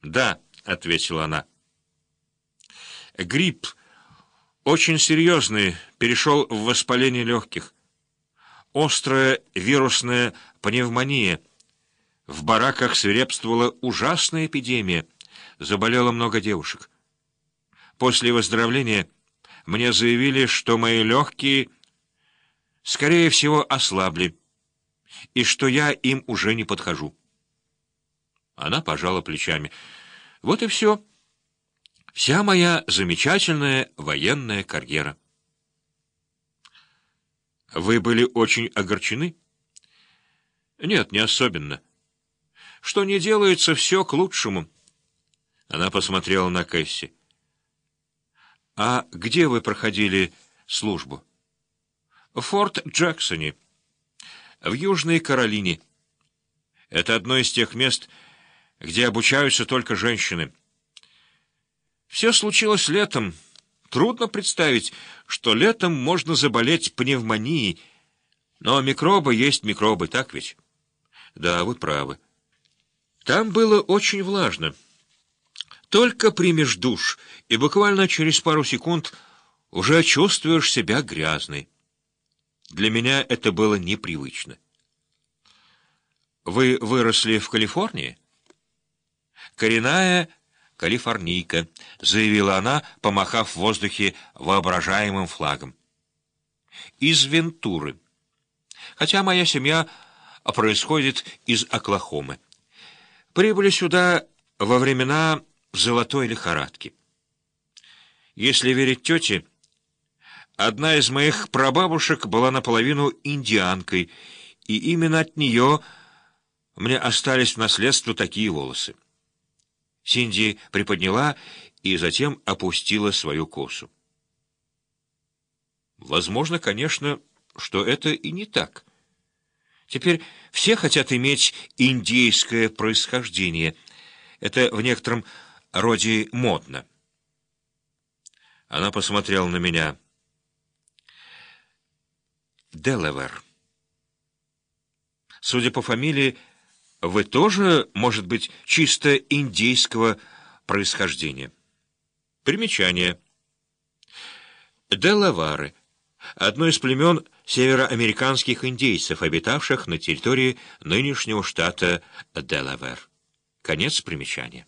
«Да», — ответила она. «Грипп очень серьезный, перешел в воспаление легких. Острая вирусная пневмония. В бараках свирепствовала ужасная эпидемия. Заболело много девушек. После выздоровления мне заявили, что мои легкие, скорее всего, ослабли, и что я им уже не подхожу». Она пожала плечами. «Вот и все. Вся моя замечательная военная карьера». «Вы были очень огорчены?» «Нет, не особенно. Что не делается, все к лучшему». Она посмотрела на Кэсси. «А где вы проходили службу?» «В Форт Джексоне, в Южной Каролине. Это одно из тех мест, где обучаются только женщины. Все случилось летом. Трудно представить, что летом можно заболеть пневмонией. Но микробы есть микробы, так ведь?» «Да, вы правы. Там было очень влажно. Только примешь душ, и буквально через пару секунд уже чувствуешь себя грязной. Для меня это было непривычно». «Вы выросли в Калифорнии?» «Коренная калифорнийка», — заявила она, помахав в воздухе воображаемым флагом. «Из Вентуры. Хотя моя семья происходит из Оклахомы. Прибыли сюда во времена золотой лихорадки. Если верить тете, одна из моих прабабушек была наполовину индианкой, и именно от нее мне остались в наследство такие волосы». Синди приподняла и затем опустила свою косу. «Возможно, конечно, что это и не так. Теперь все хотят иметь индейское происхождение. Это в некотором роде модно». Она посмотрела на меня. «Делавэр. Судя по фамилии, вы тоже, может быть, чисто индейского происхождения?» Примечание. Делавары — одно из племен североамериканских индейцев, обитавших на территории нынешнего штата Делавэр. Конец примечания.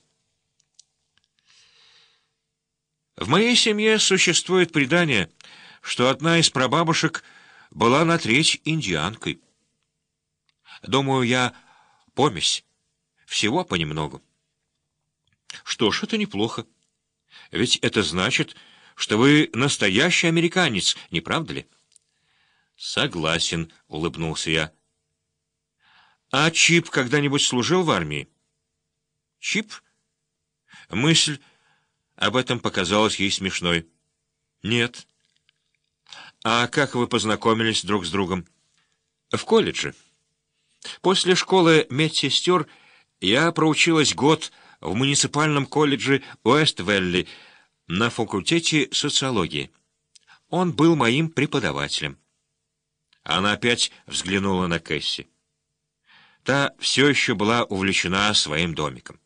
В моей семье существует предание, что одна из прабабушек была на треть индианкой. Думаю, я помесь. Всего понемногу. Что ж, это неплохо. Ведь это значит, что вы настоящий американец, не правда ли? Согласен, улыбнулся я. А Чип когда-нибудь служил в армии? Чип? Мысль об этом показалась ей смешной. Нет. А как вы познакомились друг с другом? В колледже. После школы медсестер я проучилась год в муниципальном колледже Уэст-Вэлли на факультете социологии. Он был моим преподавателем. Она опять взглянула на Кэсси. Та все еще была увлечена своим домиком.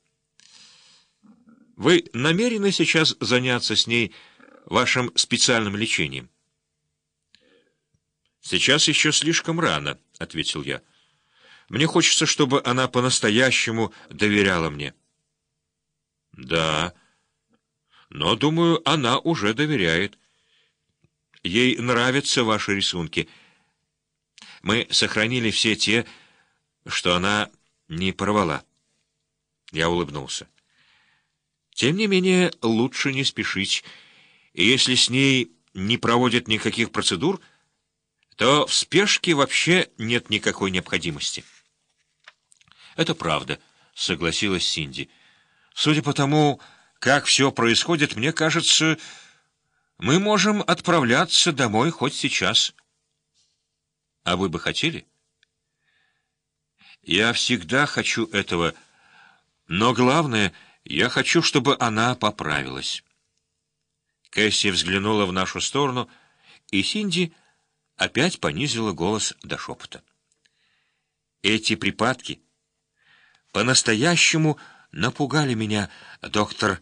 «Вы намерены сейчас заняться с ней вашим специальным лечением?» «Сейчас еще слишком рано», — ответил я. «Мне хочется, чтобы она по-настоящему доверяла мне». «Да, но, думаю, она уже доверяет. Ей нравятся ваши рисунки. Мы сохранили все те, что она не порвала». Я улыбнулся. «Тем не менее, лучше не спешить, и если с ней не проводят никаких процедур, то в спешке вообще нет никакой необходимости». «Это правда», — согласилась Синди. «Судя по тому, как все происходит, мне кажется, мы можем отправляться домой хоть сейчас». «А вы бы хотели?» «Я всегда хочу этого, но главное, я хочу, чтобы она поправилась». Кэсси взглянула в нашу сторону, и Синди опять понизила голос до шепота. «Эти припадки по-настоящему напугали меня, доктор